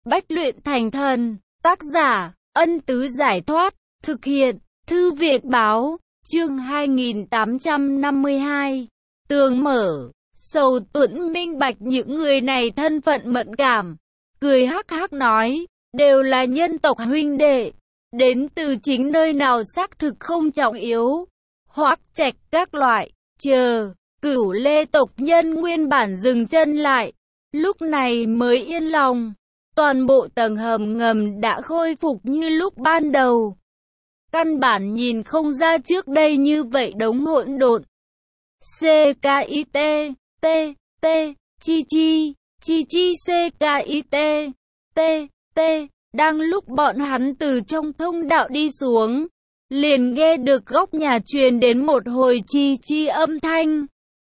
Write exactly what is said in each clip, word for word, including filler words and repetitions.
Bách luyện thành thần. Tác giả, Ân Tứ Giải Thoát. Thực hiện, Thư viện Báo. Chương hai nghìn tám trăm năm mươi hai. Tường mở. Sầu Tuẫn minh bạch những người này thân phận mẫn cảm. Cười hắc hắc nói, đều là nhân tộc huynh đệ. Đến từ chính nơi nào xác thực không trọng yếu. Hoắc Trạch các loại. Chờ, Cửu Lê tộc nhân nguyên bản dừng chân lại. Lúc này mới yên lòng. Toàn bộ tầng hầm ngầm đã khôi phục như lúc ban đầu. Căn bản nhìn không ra trước đây như vậy đống hỗn độn. C K I T, T, T, Chi Chi, Chi Chi C K I T, T, T. Đang lúc bọn hắn từ trong thông đạo đi xuống, liền nghe được góc nhà truyền đến một hồi chi chi âm thanh.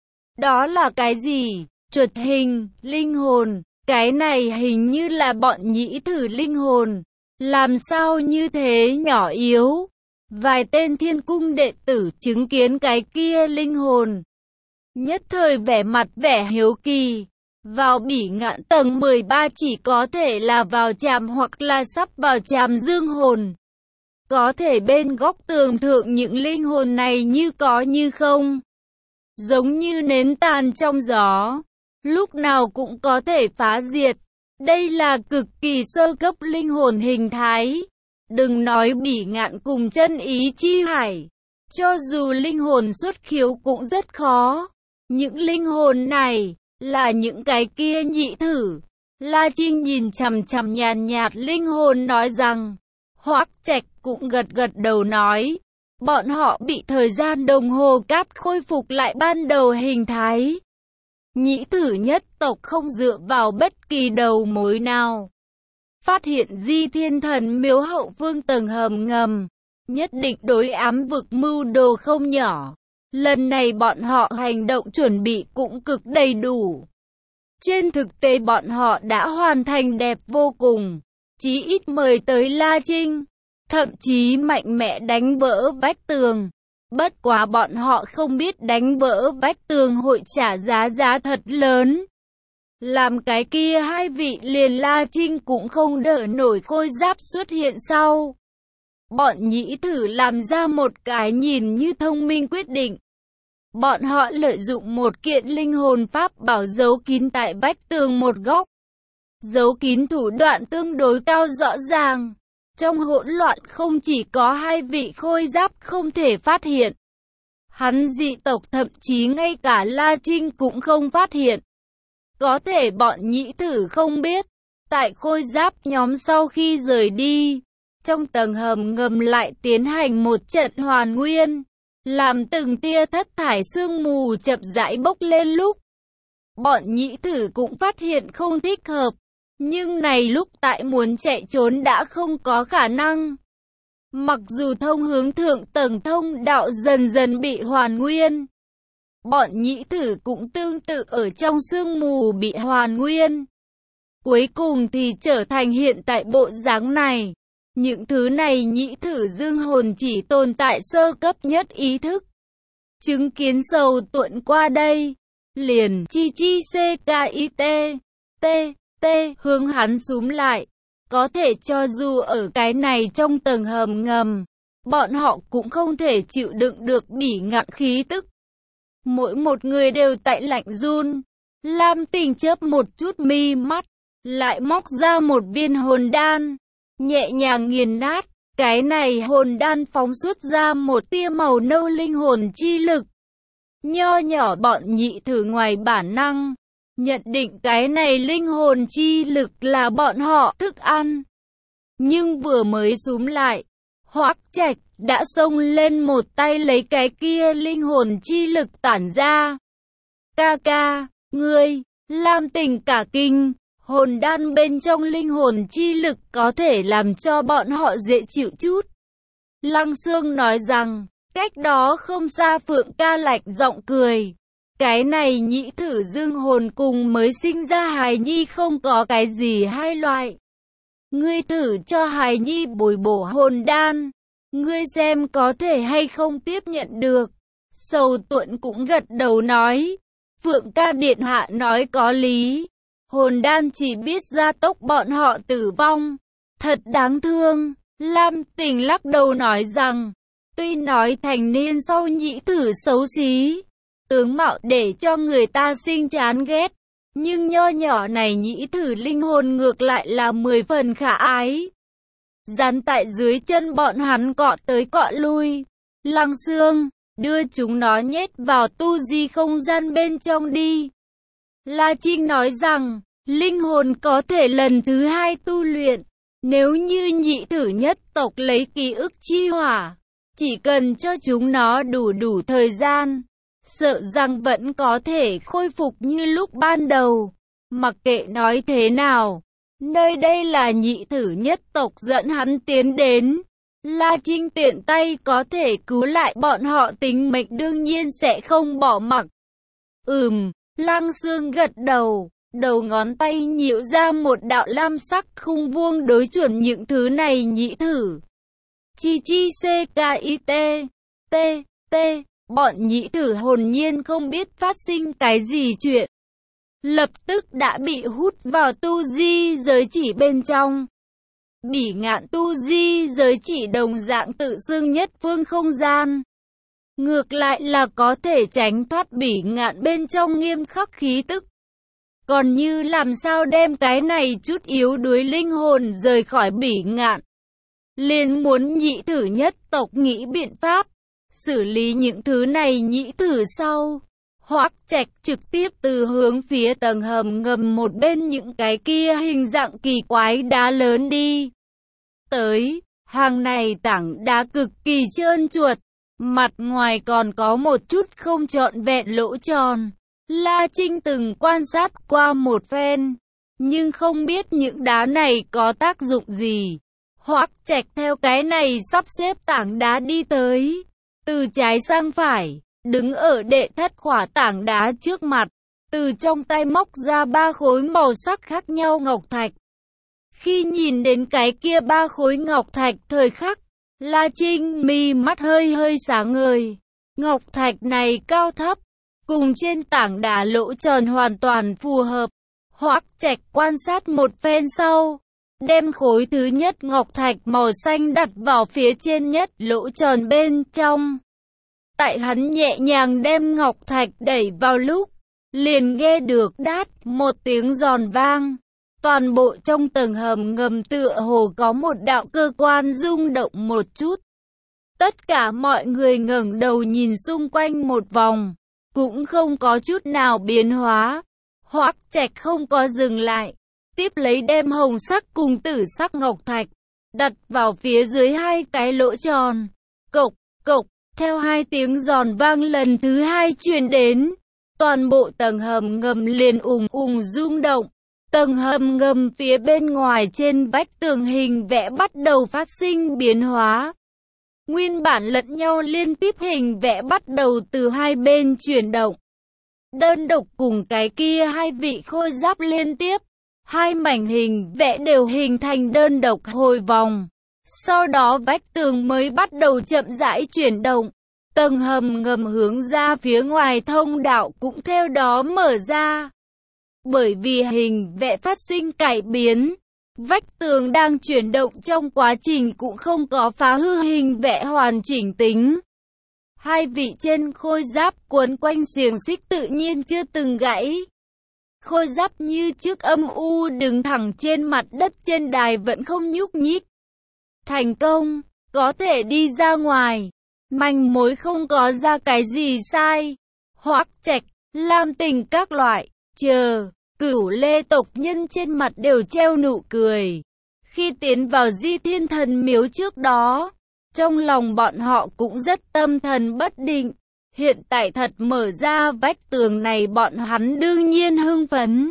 Đó là cái gì? Chuột hình, linh hồn. Cái này hình như là bọn nhĩ thử linh hồn. Làm sao như thế nhỏ yếu? Vài tên thiên cung đệ tử chứng kiến cái kia linh hồn. Nhất thời vẻ mặt vẻ hiếu kỳ. Vào bỉ ngạn tầng mười ba chỉ có thể là vào tràm hoặc là sắp vào tràm dương hồn. Có thể bên góc tường thượng những linh hồn này như có như không. Giống như nến tàn trong gió. Lúc nào cũng có thể phá diệt. Đây là cực kỳ sơ cấp linh hồn hình thái. Đừng nói bỉ ngạn cùng chân ý chi hải. Cho dù linh hồn xuất khiếu cũng rất khó. Những linh hồn này là những cái kia nhị thử. La Trinh nhìn chằm chằm nhàn nhạt linh hồn nói rằng. Hoắc Trạch cũng gật gật đầu nói. Bọn họ bị thời gian đồng hồ cát khôi phục lại ban đầu hình thái. Nhĩ thử nhất tộc không dựa vào bất kỳ đầu mối nào. Phát hiện Di Thiên Thần miếu hậu phương tầng hầm ngầm. Nhất định đối ám vực mưu đồ không nhỏ. Lần này bọn họ hành động chuẩn bị cũng cực đầy đủ. Trên thực tế bọn họ đã hoàn thành đẹp vô cùng. Chí ít mời tới La Trinh. Thậm chí mạnh mẽ đánh vỡ vách tường. Bất quá bọn họ không biết đánh vỡ vách tường hội trả giá giá thật lớn. Làm cái kia hai vị liền La Trinh cũng không đỡ nổi khôi giáp xuất hiện sau. Bọn nhĩ thử làm ra một cái nhìn như thông minh quyết định. Bọn họ lợi dụng một kiện linh hồn pháp bảo giấu kín tại vách tường một góc. Giấu kín thủ đoạn tương đối cao rõ ràng. Trong hỗn loạn không chỉ có hai vị khôi giáp không thể phát hiện. Hắn dị tộc thậm chí ngay cả La Trinh cũng không phát hiện. Có thể bọn nhĩ thử không biết. Tại khôi giáp nhóm sau khi rời đi. Trong tầng hầm ngầm lại tiến hành một trận hoàn nguyên. Làm từng tia thất thải sương mù chậm rãi bốc lên lúc. Bọn nhĩ thử cũng phát hiện không thích hợp. Nhưng này lúc tại muốn chạy trốn đã không có khả năng. Mặc dù thông hướng thượng tầng thông đạo dần dần bị hoàn nguyên. Bọn nhĩ thử cũng tương tự ở trong sương mù bị hoàn nguyên. Cuối cùng thì trở thành hiện tại bộ dáng này. Những thứ này nhĩ thử dương hồn chỉ tồn tại sơ cấp nhất ý thức. Chứng kiến Sầu Tuẫn qua đây. Liền chi chi C K I T, T, T hướng hắn súm lại. Có thể cho dù ở cái này trong tầng hầm ngầm. Bọn họ cũng không thể chịu đựng được bỉ ngạn khí tức. Mỗi một người đều tại lạnh run. Lam Tình chớp một chút mi mắt. Lại móc ra một viên hồn đan. Nhẹ nhàng nghiền nát. Cái này hồn đan phóng xuất ra một tia màu nâu linh hồn chi lực. Nho nhỏ bọn nhị thử ngoài bản năng. Nhận định cái này linh hồn chi lực là bọn họ thức ăn. Nhưng vừa mới súm lại. Hoắc Trạch đã xông lên một tay lấy cái kia linh hồn chi lực tản ra. Ca ca, ngươi, Lam Tình cả kinh. Hồn đan bên trong linh hồn chi lực có thể làm cho bọn họ dễ chịu chút. Lăng Xương nói rằng, cách đó không xa Phượng ca lạnh giọng cười. Cái này nhĩ thử dương hồn cùng mới sinh ra hài nhi không có cái gì hai loại. Ngươi thử cho hài nhi bồi bổ hồn đan. Ngươi xem có thể hay không tiếp nhận được. Sầu Tuẫn cũng gật đầu nói. Phượng ca điện hạ nói có lý. Hồn đan chỉ biết gia tốc bọn họ tử vong. Thật đáng thương. Lam Tình lắc đầu nói rằng, tuy nói thành niên sau nhĩ thử xấu xí, tướng mạo để cho người ta sinh chán ghét, nhưng nho nhỏ này nhĩ thử linh hồn ngược lại là mười phần khả ái. Dán tại dưới chân bọn hắn cọ tới cọ lui. Lăng Xương, đưa chúng nó nhét vào tu di không gian bên trong đi. La Trinh nói rằng, linh hồn có thể lần thứ hai tu luyện. Nếu như nhị thử nhất tộc lấy ký ức chi hỏa, chỉ cần cho chúng nó đủ đủ thời gian, sợ rằng vẫn có thể khôi phục như lúc ban đầu. Mặc kệ nói thế nào, nơi đây là nhị thử nhất tộc dẫn hắn tiến đến. La Trinh tiện tay có thể cứu lại bọn họ, tính mệnh đương nhiên sẽ không bỏ mặc. Ừm, Lăng Xương gật đầu, đầu ngón tay nhịu ra một đạo lam sắc khung vuông đối chuẩn những thứ này nhị thử. Chi chi c k i t, t, t, bọn nhị thử hồn nhiên không biết phát sinh cái gì chuyện. Lập tức đã bị hút vào tu di giới chỉ bên trong. Bỉ ngạn tu di giới chỉ đồng dạng tự xưng nhất phương không gian. Ngược lại là có thể tránh thoát bỉ ngạn bên trong nghiêm khắc khí tức. Còn như làm sao đem cái này chút yếu đuối linh hồn rời khỏi bỉ ngạn, liền muốn nhị thử nhất tộc nghĩ biện pháp xử lý những thứ này nhị thử sau. Hoắc Trạch trực tiếp từ hướng phía tầng hầm ngầm một bên những cái kia hình dạng kỳ quái đá lớn đi tới. Hàng này tảng đá cực kỳ trơn chuột, mặt ngoài còn có một chút không trọn vẹn lỗ tròn. La Trinh từng quan sát qua một phen, nhưng không biết những đá này có tác dụng gì. Hoắc Trạch theo cái này sắp xếp tảng đá đi tới, từ trái sang phải, đứng ở đệ thất khỏa tảng đá trước mặt, từ trong tay móc ra ba khối màu sắc khác nhau ngọc thạch. Khi nhìn đến cái kia ba khối ngọc thạch thời khắc, La Trinh mi mắt hơi hơi sáng ngời. Ngọc thạch này cao thấp, cùng trên tảng đá lỗ tròn hoàn toàn phù hợp. Hoắc Trạch quan sát một phen sau, đem khối thứ nhất ngọc thạch màu xanh đặt vào phía trên nhất lỗ tròn bên trong. Tại hắn nhẹ nhàng đem ngọc thạch đẩy vào lúc, liền nghe được đát một tiếng giòn vang. Toàn bộ trong tầng hầm ngầm tựa hồ có một đạo cơ quan rung động một chút. Tất cả mọi người ngẩng đầu nhìn xung quanh một vòng, cũng không có chút nào biến hóa. Hoắc Trạch không có dừng lại, tiếp lấy đem hồng sắc cùng tử sắc ngọc thạch đặt vào phía dưới hai cái lỗ tròn. Cộc, cộc, theo hai tiếng giòn vang lần thứ hai truyền đến, toàn bộ tầng hầm ngầm liền ùng ùng rung động. Tầng hầm ngầm phía bên ngoài trên vách tường hình vẽ bắt đầu phát sinh biến hóa. Nguyên bản lẫn nhau liên tiếp hình vẽ bắt đầu từ hai bên chuyển động. Đơn độc cùng cái kia hai vị khôi giáp liên tiếp, hai mảnh hình vẽ đều hình thành đơn độc hồi vòng. Sau đó vách tường mới bắt đầu chậm rãi chuyển động. Tầng hầm ngầm hướng ra phía ngoài thông đạo cũng theo đó mở ra. Bởi vì hình vẽ phát sinh cải biến, vách tường đang chuyển động trong quá trình cũng không có phá hư hình vẽ hoàn chỉnh tính. Hai vị trên khôi giáp quấn quanh xiềng xích tự nhiên chưa từng gãy. Khôi giáp như chiếc âm u đứng thẳng trên mặt đất trên đài vẫn không nhúc nhích. Thành công, có thể đi ra ngoài. Manh mối không có ra cái gì sai. Hoắc Trạch, Lam Tình các loại, chờ, Cửu Lê tộc nhân trên mặt đều treo nụ cười. Khi tiến vào Di Thiên Thần Miếu trước đó, trong lòng bọn họ cũng rất tâm thần bất định. Hiện tại thật mở ra vách tường này bọn hắn đương nhiên hưng phấn.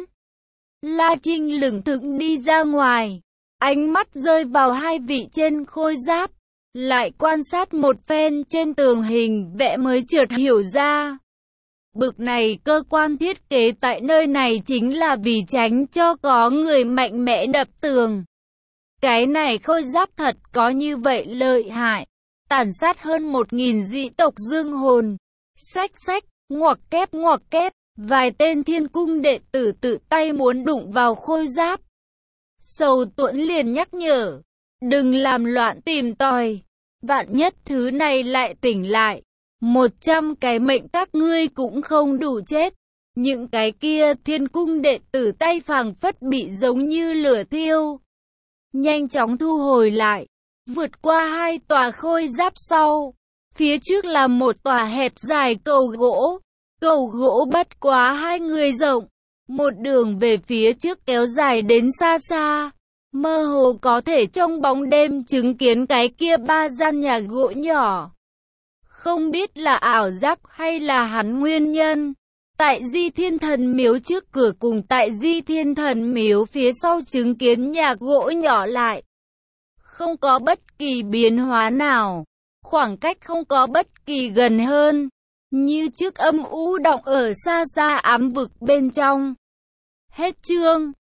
La Trinh lững thững đi ra ngoài, ánh mắt rơi vào hai vị trên khôi giáp, lại quan sát một phen trên tường hình vẽ mới chợt hiểu ra. Bực này cơ quan thiết kế tại nơi này chính là vì tránh cho có người mạnh mẽ đập tường. Cái này khôi giáp thật có như vậy lợi hại, tàn sát hơn một nghìn dị tộc dương hồn. Xách xách, ngoặc kép ngoặc kép. Vài tên thiên cung đệ tử tự tay muốn đụng vào khôi giáp. Sầu Tuẫn liền nhắc nhở, đừng làm loạn tìm tòi, vạn nhất thứ này lại tỉnh lại, một trăm cái mệnh các ngươi cũng không đủ chết. Những cái kia thiên cung đệ tử tay phảng phất bị giống như lửa thiêu, nhanh chóng thu hồi lại, vượt qua hai tòa khôi giáp sau. Phía trước là một tòa hẹp dài cầu gỗ, cầu gỗ bất quá hai người rộng, một đường về phía trước kéo dài đến xa xa, mơ hồ có thể trong bóng đêm chứng kiến cái kia ba gian nhà gỗ nhỏ. Không biết là ảo giác hay là hắn nguyên nhân, tại Di Thiên Thần Miếu trước cửa cùng tại Di Thiên Thần Miếu phía sau chứng kiến nhà gỗ nhỏ lại, không có bất kỳ biến hóa nào, khoảng cách không có bất kỳ gần hơn, như trước âm u động ở xa xa ám vực bên trong. Hết chương.